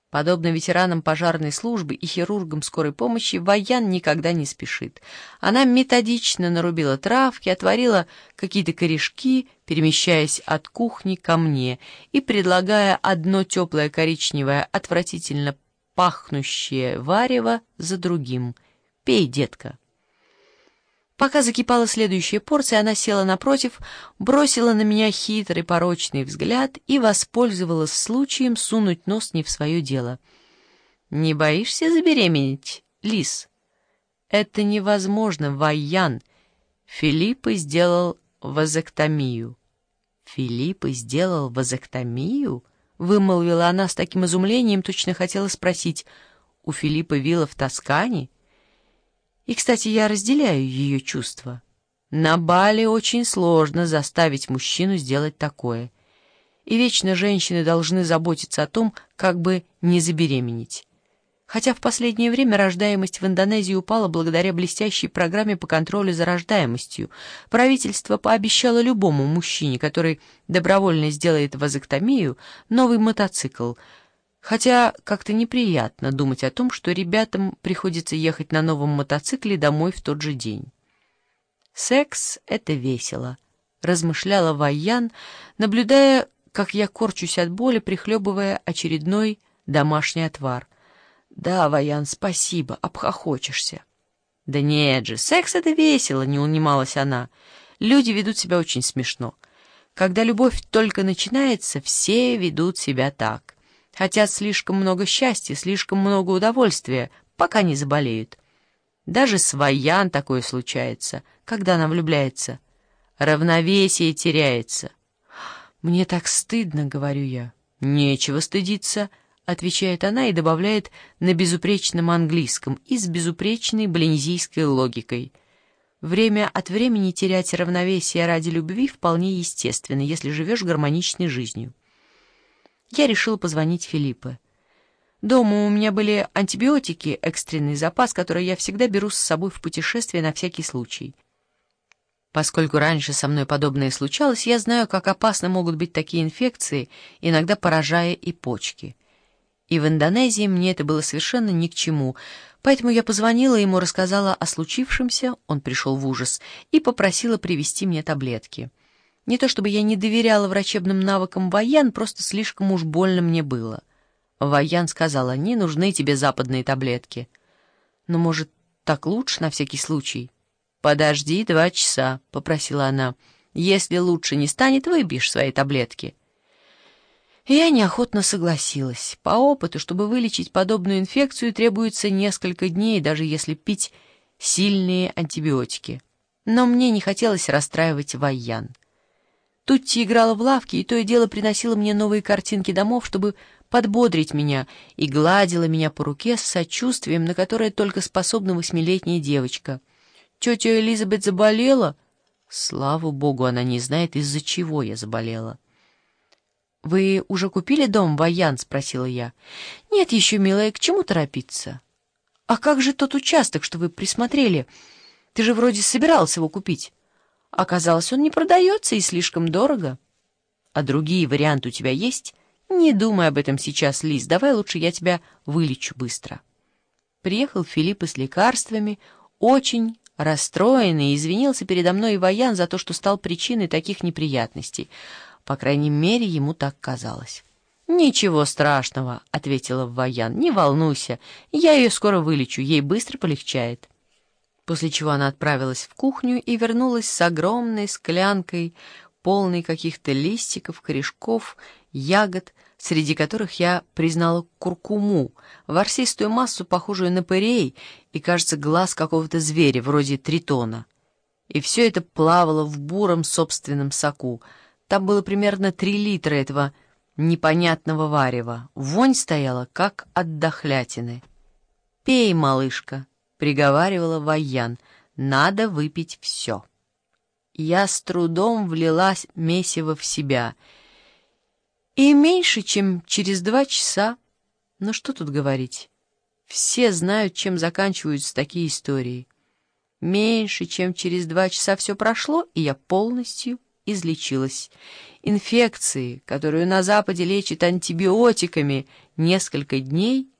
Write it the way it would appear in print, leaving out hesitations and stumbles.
Подобно ветеранам пожарной службы и хирургам скорой помощи, Ваян никогда не спешит. Она методично нарубила травки, отварила какие-то корешки, перемещаясь от кухни ко мне и предлагая одно теплое коричневое, отвратительно пахнущее варево за другим. «Пей, детка». Пока закипала следующая порция, она села напротив, бросила на меня хитрый порочный взгляд и воспользовалась случаем сунуть нос не в свое дело. «Не боишься забеременеть, Лис?» «Это невозможно, Ваян. Филиппа сделал вазэктомию». «Филиппа сделал вазэктомию?» — вымолвила она с таким изумлением, точно хотела спросить, «У Филиппа вилла в Тоскане?» И, кстати, я разделяю ее чувства. На Бали очень сложно заставить мужчину сделать такое. И вечно женщины должны заботиться о том, как бы не забеременеть. Хотя в последнее время рождаемость в Индонезии упала благодаря блестящей программе по контролю за рождаемостью. Правительство пообещало любому мужчине, который добровольно сделает вазэктомию, новый мотоцикл. Хотя как-то неприятно думать о том, что ребятам приходится ехать на новом мотоцикле домой в тот же день. «Секс — это весело», — размышляла Ваян, наблюдая, как я корчусь от боли, прихлебывая очередной домашний отвар. «Да, Ваян, спасибо, обхохочешься». «Да нет же, секс — это весело», — не унималась она. «Люди ведут себя очень смешно. Когда любовь только начинается, все ведут себя так. Хотят слишком много счастья, слишком много удовольствия, пока не заболеют. Даже с Ваян такое случается, когда она влюбляется. Равновесие теряется». «Мне так стыдно», — говорю я. «Нечего стыдиться», — отвечает она и добавляет на безупречном английском и с безупречной блинзийской логикой. «Время от времени терять равновесие ради любви вполне естественно, если живешь гармоничной жизнью». Я решила позвонить Филиппе. Дома у меня были антибиотики, экстренный запас, который я всегда беру с собой в путешествие на всякий случай. Поскольку раньше со мной подобное случалось, я знаю, как опасны могут быть такие инфекции, иногда поражая и почки. И в Индонезии мне это было совершенно ни к чему, поэтому я позвонила ему, рассказала о случившемся, он пришел в ужас, и попросила привезти мне таблетки. Не то чтобы я не доверяла врачебным навыкам Ваян, просто слишком уж больно мне было. Ваян сказала: «Не нужны тебе западные таблетки». «Но, может, так лучше на всякий случай?» «Подожди 2 часа», — попросила она. «Если лучше не станет, выпьешь свои таблетки». Я неохотно согласилась. По опыту, чтобы вылечить подобную инфекцию, требуется несколько дней, даже если пить сильные антибиотики. Но мне не хотелось расстраивать Ваян. Тутти играла в лавке и то и дело приносила мне новые картинки домов, чтобы подбодрить меня, и гладила меня по руке с сочувствием, на которое только способна 8-летняя девочка. «Тетя Элизабет заболела?» Слава богу, она не знает, из-за чего я заболела. «Вы уже купили дом, Ваян?» — спросила я. «Нет еще, милая, к чему торопиться?» «А как же тот участок, что вы присмотрели? Ты же вроде собирался его купить». Оказалось, он не продается и слишком дорого. А другие варианты у тебя есть? Не думай об этом сейчас, Лиз. Давай лучше я тебя вылечу быстро. Приехал Филиппа с лекарствами, очень расстроенный, и извинился передо мной и Ваян за то, что стал причиной таких неприятностей. По крайней мере, ему так казалось. «Ничего страшного», — ответила Ваян. «Не волнуйся, я ее скоро вылечу, ей быстро полегчает». После чего она отправилась в кухню и вернулась с огромной склянкой, полной каких-то листиков, корешков, ягод, среди которых я признала куркуму, ворсистую массу, похожую на пырей, и, кажется, глаз какого-то зверя, вроде тритона. И все это плавало в буром собственном соку. Там было примерно 3 литра этого непонятного варева. Вонь стояла, как от дохлятины. «Пей, малышка», — приговаривала Ваян, — «надо выпить все». Я с трудом влилась месиво в себя. И меньше, чем через 2 часа, ну что тут говорить, все знают, чем заканчиваются такие истории. Меньше, чем через 2 часа все прошло, и я полностью излечилась. Инфекции, которую на Западе лечат антибиотиками, несколько дней